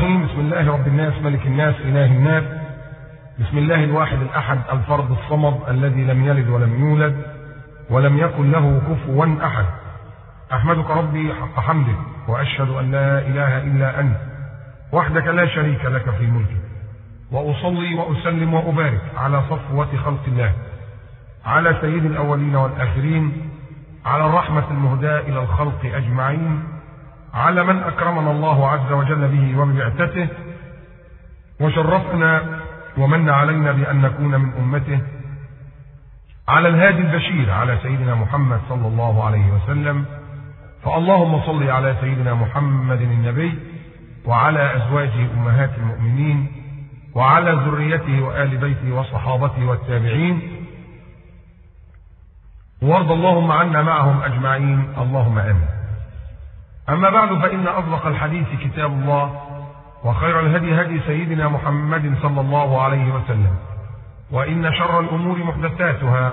الرحيم. بسم الله رب الناس ملك الناس إله الناس. بسم الله الواحد الأحد الفرد الصمد الذي لم يلد ولم يولد ولم يكن له كفوا أحد. أحمدك ربي حق حمدك وأشهد أن لا إله إلا أنت وحدك لا شريك لك في ملكك، وأصلي وأسلم وأبارك على صفوة خلق الله، على سيد الأولين والآخرين، على الرحمة المهداة إلى الخلق أجمعين، على من أكرمنا الله عز وجل به وببعثته وشرفنا ومن علينا بأن نكون من أمته، على الهادي البشير على سيدنا محمد صلى الله عليه وسلم. فاللهم صل على سيدنا محمد النبي وعلى أزواجه أمهات المؤمنين وعلى ذريته وآل بيته وصحابته والتابعين، وارض اللهم عنا معهم أجمعين اللهم آمين. أما بعد، فإن أصدق الحديث كتاب الله، وخير الهدي هدي سيدنا محمد صلى الله عليه وسلم، وإن شر الأمور محدثاتها،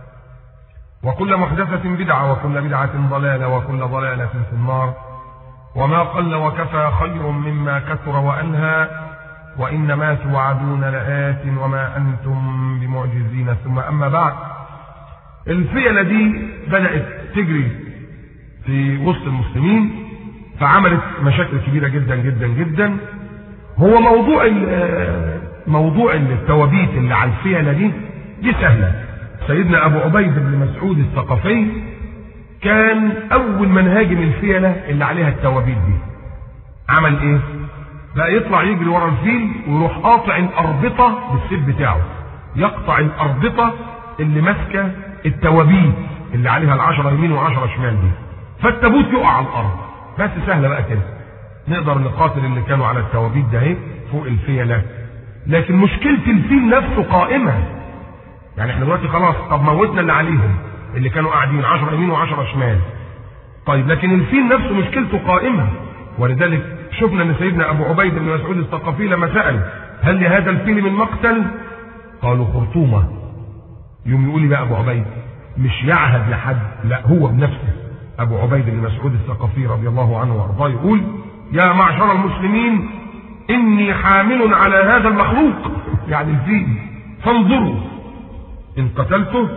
وكل محدثة بدعة، وكل بدعة ضلالة، وكل ضلالة في النار. وما قل وكفى خير مما كثر وألهى، وإنما توعدون لآت وما أنتم بمعجزين. ثم أما بعد، الفئة دي بدأت تجري في وسط المسلمين، فعملت مشاكل كبيرة جدا جدا جدا. هو موضوع التوابيت اللي على الفئة دي سهلة. سيدنا أبو عبيد بن مسعود الثقفي كان أول من هاجم الفئة اللي عليها التوابيت دي. عمل إيه؟ بقى يطلع يجري ورا الفيل ويروح قاطع الأربطة بالسيف بتاعه، يقطع الأربطة اللي ماسكة التوابيت اللي عليها 10 يمين و10 شمال دي، فالتابوت يقع على الأرض. بس سهلة بقى كده، نقدر نقاتل اللي كانوا على التوابيت ده اهي فوق الفيلة. لكن مشكلة الفيل نفسه قائمة. يعني احنا دلوقتي خلاص، طب موتنا اللي عليهم اللي كانوا قاعدين 10 يمين و10 شمال. طيب لكن الفيل نفسه مشكلته قائمة. ولذلك شفنا ان سيدنا ابو عبيد بن مسعود الثقفي لما سأل هل لهذا الفيل من مقتل؟ قالوا خرطومة. يوم يقول لي بقى ابو عبيد مش يعهد لحد، لا هو بنفسه ابو عبيد بن مسعود الثقفي رضي الله عنه وارضاه يقول: يا معشر المسلمين اني حامل على هذا المخلوق، يعني الفيل، فانظروا ان قتلته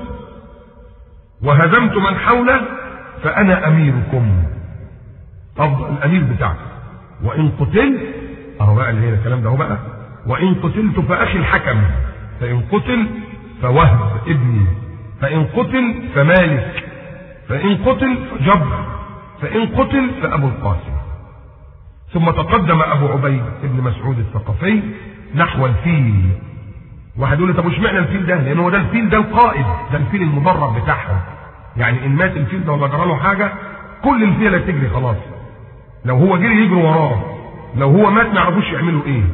وهزمت من حوله فانا اميركم، افضل الامير بتاعكم. وان قتلت، اهو بقى اللي هي الكلام ده اهو بقى، وان قتلت فاخي الحكم، فان قتل فوهب ابني، فان قتل فمالك، فإن قتل فجبر، فإن قتل فأبو القاسم. ثم تقدم أبو عبيد بن مسعود الثقفي نحو الفيل. واحد يقول لي طب وش معنى الفيل ده؟ لأن هو ده الفيل، ده القائد، ده الفيل المدرب بتاعهم. يعني إن مات الفيل ده ولا جرى له حاجة كل الفيلة تجري خلاص. لو هو جري يجروا وراه، لو هو مات ما يعرفوش يعملوا إيه.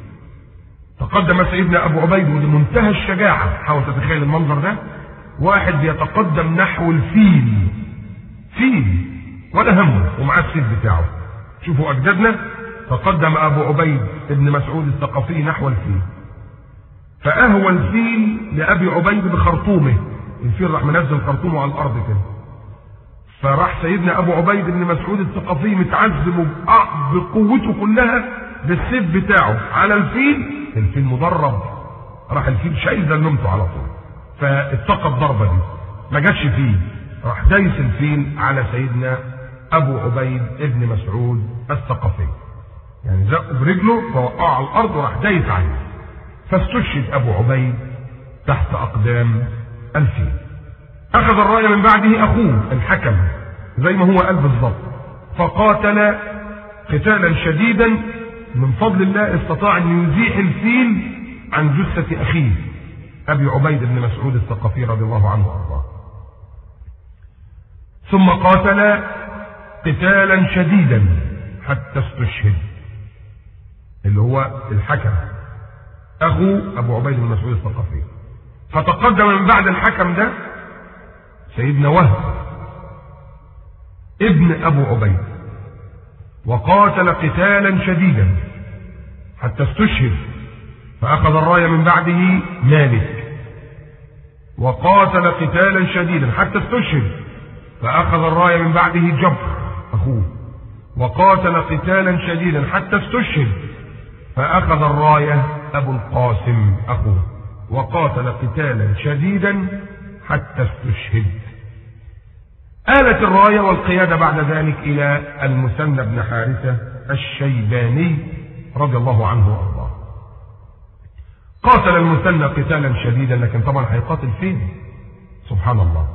تقدم سيدنا أبو عبيد بمنتهى الشجاعة. حاول تتخيل المنظر ده، واحد بيتقدم نحو الفيل، فيل ولا همه ومعاه السيف بتاعه. شوفوا أجدادنا، تقدم أبو عبيد بن مسعود الثقفي نحو الفيل، فأهوى الفيل لأبي عبيد بخرطومه. الفيل راح منزل خرطومه على الأرض كده، فراح سيدنا أبو عبيد بن مسعود الثقفي متعذب بقوته كلها بالسيف بتاعه على الفيل. الفيل مدرب، راح الفيل شايل ذنمته على طول، فاتقى الضربة دي ما جاتش فيه، راح دايس الفيل على سيدنا ابو عبيد ابن مسعود الثقفي، يعني زقه برجله فوقعه على الارض وراح دايس عليه، فاستشهد ابو عبيد تحت اقدام الفيل. اخذ الرايه من بعده اخوه الحكم زي ما هو قال بالظبط، فقاتل قتالا شديدا. من فضل الله استطاع ان يزيح الفيل عن جثة اخيه أبي عبيد بن مسعود الثقفي رضي الله عنه وأرضاه. ثم قاتل قتالا شديدا حتى استشهد، اللي هو الحكم أخو أبو عبيد بن مسعود الثقفي. فتقدم من بعد الحكم ده سيدنا وهب ابن أبو عبيد، وقاتل قتالا شديدا حتى استشهد، فأخذ الراية من بعده مالك، وقاتل قتالا شديدا حتى استشهد، فأخذ الراية من بعده جبر أخوه، وقاتل قتالا شديدا حتى استشهد، فأخذ الراية أبو القاسم أخوه وقاتل قتالا شديدا حتى استشهد. آلت الراية والقيادة بعد ذلك إلى المثنى بن حارثة الشيباني رضي الله عنه وأرضاه. قاتل المثنى قتالا شديدا، لكن طبعا هيقاتل فين؟ سبحان الله.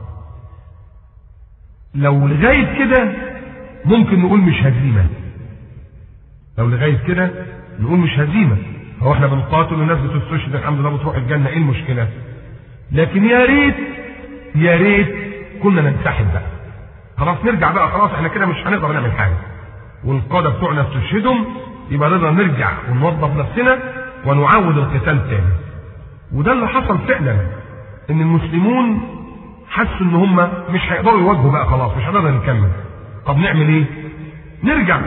لو لغاية كده ممكن نقول مش هزيمة، لو لغاية كده نقول مش هزيمة، هو احنا بنقاتل والناس بتستشهد الحمد لله بتروح الجنة، ايه المشكلة؟ لكن يا ريت كنا ننسحب بقى، خلاص نرجع بقى، خلاص احنا كده مش هنقدر نعمل حاجة والقادة بتوعنا استشهدهم، يبقى نقدر نرجع ونوظف نفسنا ونعاود القتال تاني. وده اللي حصل فعلا، ان المسلمون حسوا ان هم مش هيقدروا يواجهوا بقى، خلاص مش هنقدر نكمل. طب نعمل ايه؟ نرجع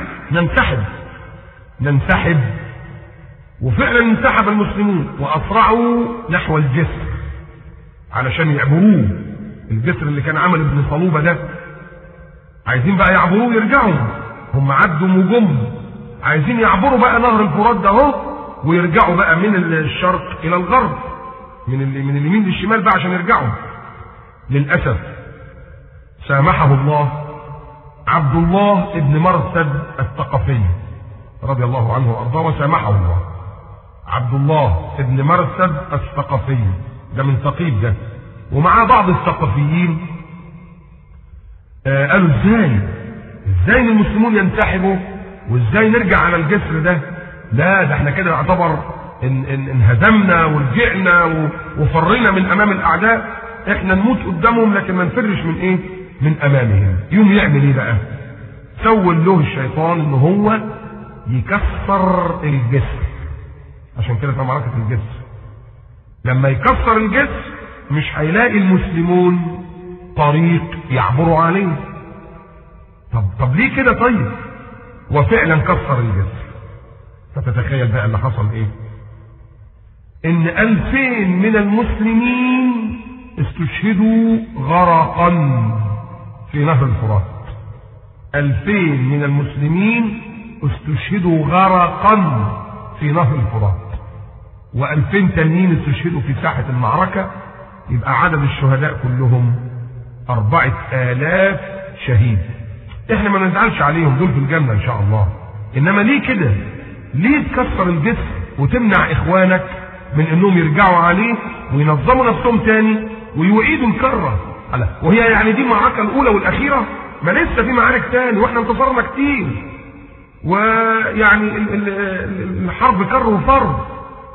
ننسحب. وفعلا انسحب المسلمون واسرعوا نحو الجسر علشان يعبروه، الجسر اللي كان عمل ابن صلوبة ده، عايزين بقى يعبروه ويرجعوا. هم عدوا وجم عايزين يعبروا بقى نهر الفرات ده اهو ويرجعوا بقى من الشرق الى الغرب، من اليمين للشمال بقى عشان يرجعوا. للاسف سامحه الله عبد الله ابن مرثد الثقفي رضي الله عنه وارضاه، وسامحه الله. عبد الله ابن مرثد الثقفي ده من ثقيف ده، ومعاه بعض الثقفيين قالوا ازاي المسلمون ينسحبوا وازاي نرجع على الجسر ده؟ لا ده احنا كده يعتبر انهزمنا ورجعنا وفرينا من امام الاعداء، احنا نموت قدامهم لكن ما نفرش من ايه؟ من امامهم. يوم يعمل ايه بقى؟ سول له الشيطان ان هو يكسر الجسر. عشان كده في معركة الجسر لما يكسر الجسر مش هيلاقي المسلمون طريق يعبروا عليه. طب ليه كده؟ طيب وفعلا كسر الجسر. فتتخيل بقى اللي حصل ايه؟ ان 2000 من المسلمين استشهدوا غرقا في نهر الفرات. 2000 من المسلمين استشهدوا غرقا في نهر الفرات، و2000 تانيين استشهدوا في ساحة المعركة. يبقى عدد الشهداء كلهم 4000 شهيد. احنا ما نزعلش عليهم، دول في الجنة ان شاء الله. انما ليه كده؟ ليه تكسر الجسر وتمنع اخوانك من انهم يرجعوا عليه وينظموا نفسهم تاني ويعيدوا الكرة؟ وهي يعني دي المعركة الاولى والاخيرة؟ ما لسه في معارك تاني واحنا انتصرنا كتير، ويعني الحرب كر وفر.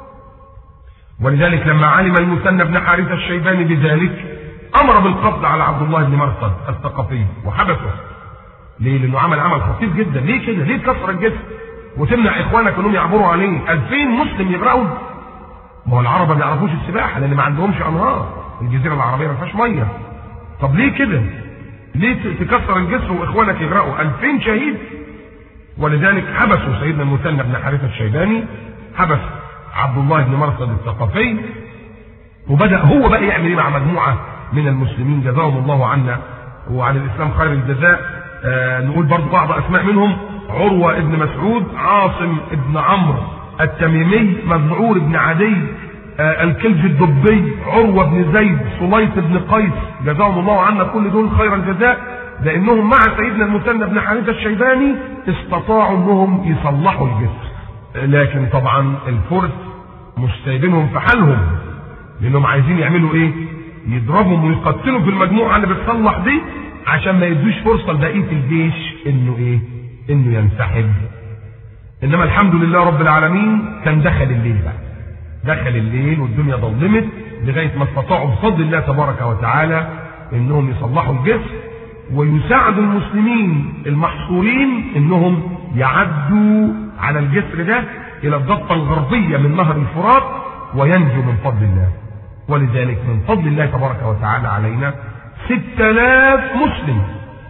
ولذلك لما علم المثنى بن حارثة الشيباني بذلك امر بالقبض على عبد الله بن مرثد الثقفي وحبسه. ليه؟ لانه عمل خطير جدا. ليه كده؟ ليه تكسر الجسر وتمنع اخوانك انهم يعبروا عليه؟ 2000 مسلم يغرقوا. ما هو العرب ما بيعرفوش السباحه لان ما عندهمش انهار، الجزيره العربيه ما فيهاش ميه. طب ليه كده؟ ليه تكسر الجسر واخوانك يغرقوا؟ 2000 شهيد. ولذلك حبسوا سيدنا المثنى بن حارثة الشيباني، حبس عبد الله بن مرثد الثقفي، وبدأ هو بقى يعمل ايه مع مجموعة من المسلمين جزاهم الله عنا وعن الإسلام خير الجزاء. نقول برضو بعض أسماء منهم: عروة ابن مسعود، عاصم ابن عمرو التميمي، مذعور ابن عدي، الكلج الدبي، عروة بن زيد، سليط بن قيس، جزاهم الله عنا كل دول خير الجزاء، لأنهم مع سيدنا المثنى بن حارثة الشيباني استطاعوا أنهم يصلحوا الجسر. لكن طبعا الفرس مش سايبينهم في حالهم، لأنهم عايزين يعملوا إيه؟ يضربهم ويقتلوا في المجموعة اللي بتصلح دي عشان ما يدوش فرصة لبقية الجيش إنه ينسحب. إنما الحمد لله رب العالمين كان دخل الليل بقى، دخل الليل والدنيا ظلمت لغاية ما استطاعوا بفضل الله تبارك وتعالى إنهم يصلحوا الجسر ويساعدوا المسلمين المحصورين انهم يعدوا على الجسر ده الى الضفة الغربية من نهر الفرات وينجوا من فضل الله. ولذلك من فضل الله تبارك وتعالى علينا 6000 مسلم،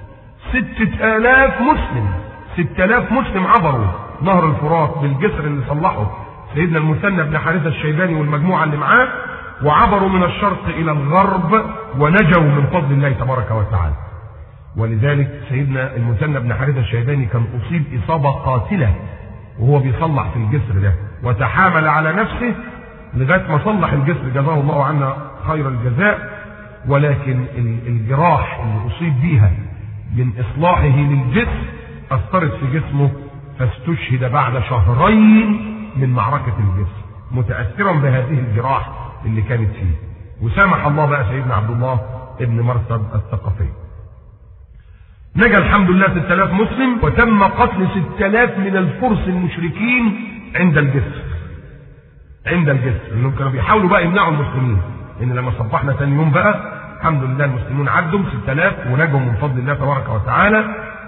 6000 مسلم عبروا نهر الفرات بالجسر اللي صلحه سيدنا المثنى بن حارثة الشيباني والمجموعة اللي معاه، وعبروا من الشرق الى الغرب ونجوا من فضل الله تبارك وتعالى. ولذلك سيدنا المثنى بن حارثة الشيباني كان أصيب إصابة قاتلة وهو بيصلح في الجسر ده، وتحامل على نفسه لغايه ما صلح الجسر جزاه الله عنا خير الجزاء. ولكن الجراح اللي اصيب بيها من اصلاحه للجسر اثرت في جسمه، فاستشهد بعد شهرين من معركه الجسر متاثرا بهذه الجراح اللي كانت فيه. وسامح الله بقى سيدنا عبد الله ابن مرثد الثقفي. نجا الحمد لله 6000 مسلم، وتم قتل 6000 من الفرس المشركين عند الجسر. لانهم كانوا بيحاولوا بقى يمنعوا المسلمين، ان لما صبحنا ثاني يوم بقى الحمد لله المسلمون عدوا 6000 ونجوا من فضل الله تبارك وتعالى.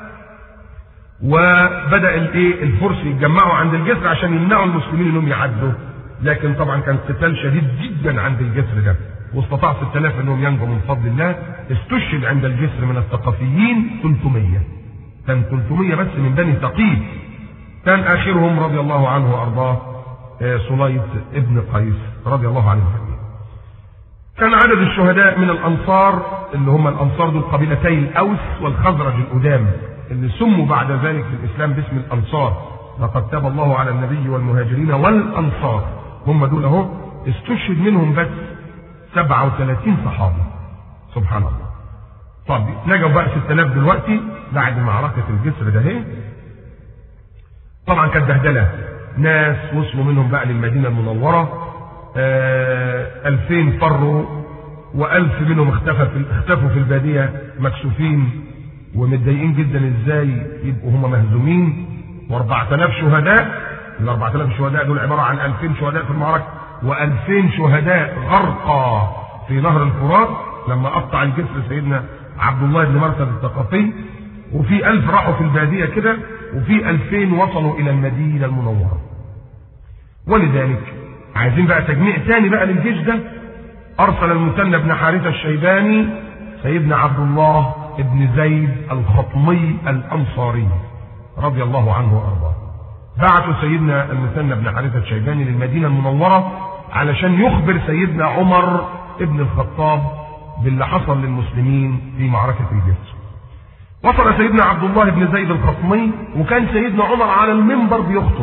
وبدا الفرس يتجمعوا عند الجسر عشان يمنعوا المسلمين انهم يعدوا، لكن طبعا كان قتال شديد جدا عند الجسر ده، واستطاع 6000 انهم ينجوا من فضل الله. استشهد عند الجسر من الثقفيين 300، كان 300 بس من بني ثقيف، كان اخرهم رضي الله عنه وارضاه سليط ابن قيس رضي الله عنه. كان عدد الشهداء من الانصار اللي هم الانصار دول قبيلتي الاوس والخزرج القدام اللي سموا بعد ذلك في الاسلام باسم الانصار، لقد تاب الله على النبي والمهاجرين والانصار، هم دول اهو استشهد منهم بس 37 صحابي. سبحان الله. طب نجوا بقى 6000 دلوقتي بعد معركه الجسر ده اهي. طبعا كانت بهدله، ناس وصلوا منهم بقى للمدينه المنوره 2000 فروا، و1000 منهم اختفوا في الباديه مكسوفين ومتضايقين جدا ازاي يبقوا هم مهزومين، و4000 شهداء. ال 4000 شهداء دول عباره عن 2000 شهداء في المعركه، و2000 شهداء غرقى في نهر الفرات لما قطع الجسر سيدنا عبد الله بن مرثد الثقفي، وفي 1000 راحوا في الباديه كده، وفي 2000 وصلوا الى المدينه المنوره. ولذلك عايزين بقى تجميع ثاني بقى للجيش ده، ارسل المثنى بن حارثه الشيباني سيدنا عبد الله ابن زيد الخطمي الانصاري رضي الله عنه وارضاه. بعثوا سيدنا المثنى بن حارثه الشيباني للمدينه المنوره علشان يخبر سيدنا عمر ابن الخطاب باللي حصل للمسلمين في معركه الجسر. وصل سيدنا عبد الله بن زيد الخطمي، وكان سيدنا عمر على المنبر بيخطب.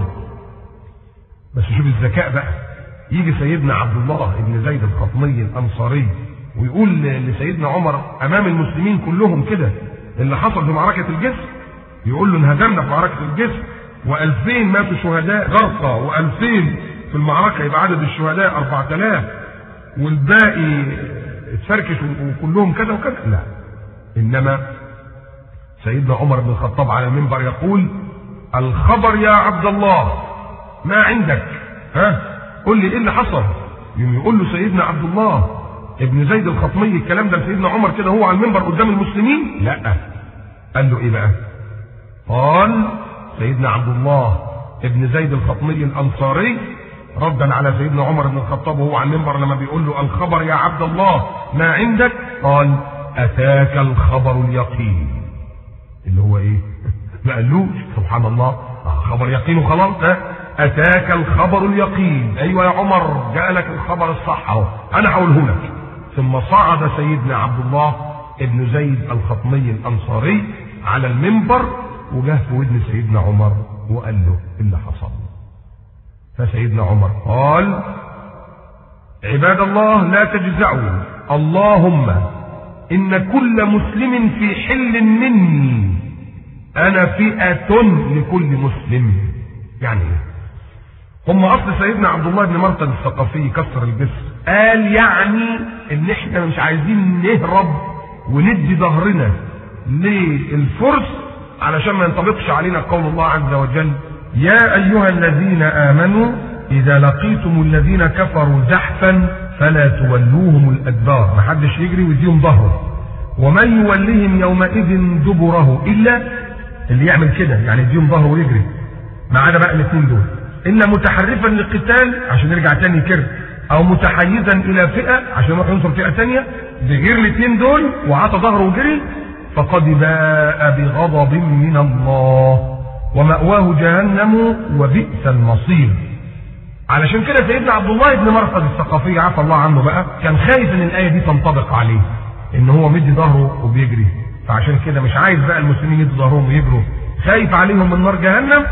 بس شوف الذكاء بقى، يجي سيدنا عبد الله بن زيد الخطمي الانصاري ويقول لسيدنا عمر امام المسلمين كلهم كده اللي حصل في معركه الجسر، يقول له انهزمنا في معركه الجسر و2000 ماتوا شهداء غرقى، و2000 في المعركه، يبقى عدد الشهداء 4000 والباقي اتفركش وكلهم كذا وكذا. لا، انما سيدنا عمر بن الخطاب على المنبر يقول: الخبر يا عبد الله، ما عندك؟ قل لي ايه اللي حصل؟ يقول له سيدنا عبد الله ابن زيد الخطمي الكلام ده لسيدنا عمر كده هو على المنبر قدام المسلمين؟ لا. قال له ايه بقى؟ قال سيدنا عبد الله ابن زيد الخطمي الانصاري ردا على سيدنا عمر بن الخطاب وهو على المنبر لما بيقول له: الخبر يا عبد الله، ما عندك؟ قال: اتاك الخبر اليقين. اللي هو ايه؟ ما قالوش سبحان الله خبر يقين وخلاص، اتاك الخبر اليقين. ايوه يا عمر، جاء لك الخبر الصح اهو، انا هقوله لك. ثم صعد سيدنا عبد الله ابن زيد الخطمي الانصاري على المنبر وجاه في ودن سيدنا عمر وقال له اللي حصل. فسيدنا عمر قال: عباد الله لا تجزعوا، اللهم ان كل مسلم في حل مني، انا فئة لكل مسلم. يعني ايه؟ هم اصل سيدنا عبد الله بن مرثد الثقفي كسر الجسر، قال يعني ان احنا مش عايزين نهرب وندي ظهرنا للفرس علشان ما ينطبقش علينا قول الله عز وجل: يا ايها الذين امنوا اذا لقيتم الذين كفروا زحفا فلا تولوهم الادبار. ما حدش يجري ويديهم ظهره، ومن يوليهم يومئذ دبره الا اللي يعمل كده، يعني يديهم ظهره ويجري، ما عدا بقى الاثنين دول: الا متحرفا للقتال عشان يرجع تاني كرد، او متحيزا الى فئه عشان يروح ينصر فئه ثانيه، بغير الاثنين دول وعطى ظهره وجري فقد باء بغضب من الله ومأواه جهنم وبئس المصير. علشان كده سيدنا عبد الله بن مرثد الثقفي عفى الله عنه بقى كان خايف ان الايه دي تنطبق عليه، ان هو مدي ظهره وبيجري، فعشان كده مش عايز بقى المسلمين يدوا ظهرهم ويجروا، خايف عليهم من نار جهنم،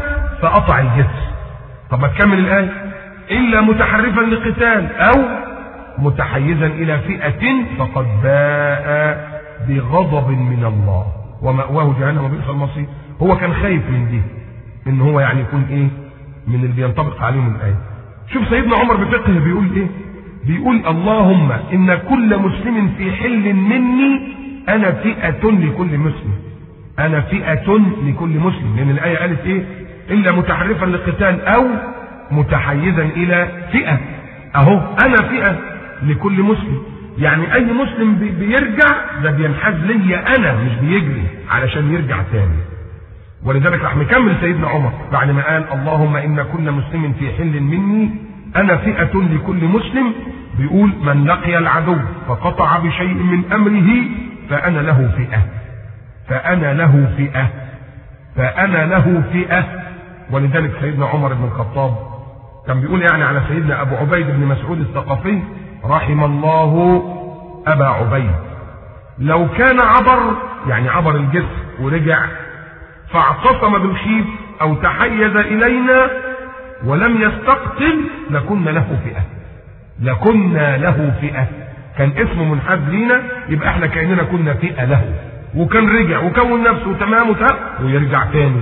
فقطع الجسر. طب ما تكمل الآية، إلا متحرفا لقتال أو متحيزا إلى فئة فقد باء بغضب من الله ومأواه جهنم وبئس المصير. هو كان خايف من دي، إن هو يعني يكون إيه من اللي بينطبق عليهم الآية. شوف سيدنا عمر بفقه بيقول إيه، بيقول اللهم إن كل مسلم في حل مني أنا فئة لكل مسلم، أنا فئة لكل مسلم، لأن الآية قالت إيه إلا متحرفا للقتال أو متحيزا إلى فئة. أهو أنا فئة لكل مسلم، يعني أي مسلم بيرجع ده بينحاز لي أنا، مش بيجري علشان يرجع تاني. ولذلك راح مكمل سيدنا عمر بعد ما قال اللهم إن كل مسلم في حل مني أنا فئة لكل مسلم، بيقول من لقي العدو فقطع بشيء من أمره فأنا له فئة، فأنا له فئة، فأنا له فئة. ولذلك سيدنا عمر بن الخطاب كان بيقول يعني على سيدنا أبو عبيد بن مسعود الثقفي رحم الله أبا عبيد لو كان عبر، يعني عبر الجسر ورجع فاعتصم بالخيف أو تحيز إلينا ولم يستقتل لكنا له فئة، لكنا له فئة، كان اسمه منحاز لينا يبقى احنا كأننا كنا فئة له، وكان رجع وكون نفسه تمام ويرجع تاني.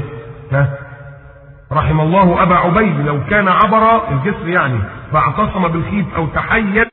رحم الله أبا عبيد لو كان عبر الجسر يعني فاعتصم بالخيف أو تحيز